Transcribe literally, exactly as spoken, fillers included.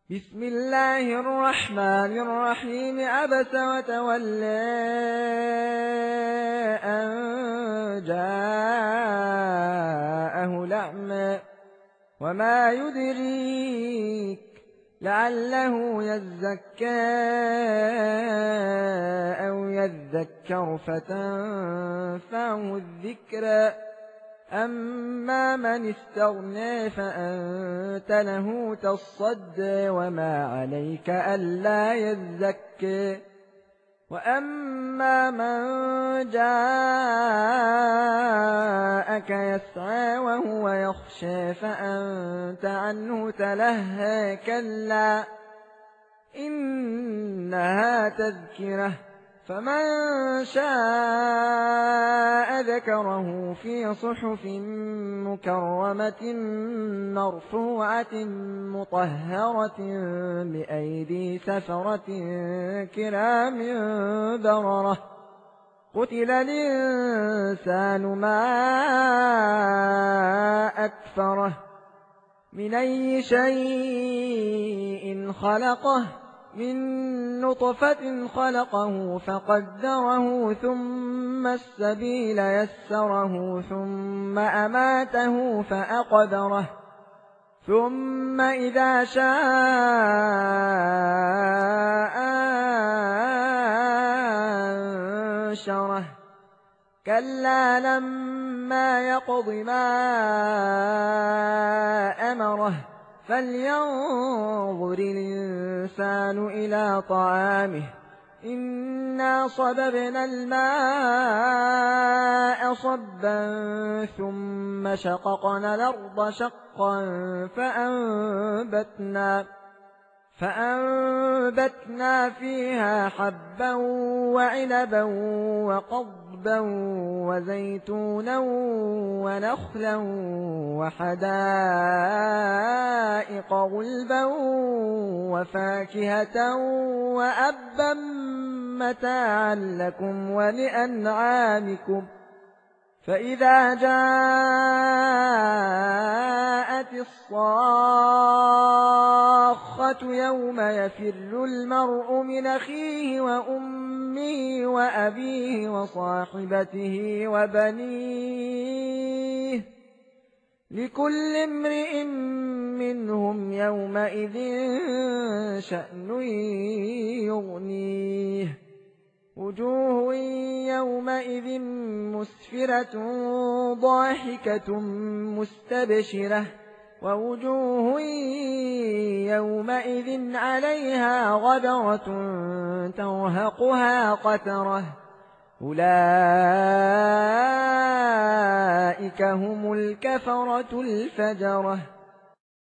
بسم الله الرحمن الرحيم عبس وتولى أن جاءه الأعمى وما يدريك لعله يزكى أو يذكر فتنفعه الذكرى أما من استغنى فأنت له تصدى وما عليك ألا يزكى وأما من جاءك يسعى وهو يخشى فأنت عنه تلهى كلا إنها تذكرة فمن شاء ذكره في صحف مكرمة مرفوعة مطهرة بأيدي سفرة كرام بررة قتل الإنسان ما أكفره من أي شيء خلقه من نطفة خلقه فقدره ثم السبيل يسره ثم أماته فأقبره ثم إذا شاء أنشره كلا لما يقض ما أمره فلينظر الإنسان إلى طعامه إنا صببنا الماء صبا ثم شققنا الأرض شقا فأنبتنا فأنبتنا فيها حبا وعنبا وقضبا وزيتونا ونخلا وحدائق غلبا وفاكهة وأبا متاعا لكم ولأنعامكم فإذا جاءت الصاخة يوم يفر المرء من أخيه وأمه وأبيه وصاحبته وبنيه لكل امرئ منهم يومئذ شأن يغنيه وجوه يومئذ مسفرة ضاحكة مستبشرة ووجوه يومئذ عليها غبرة ترهقها قترة أولئك هم الكفرة الفجرة.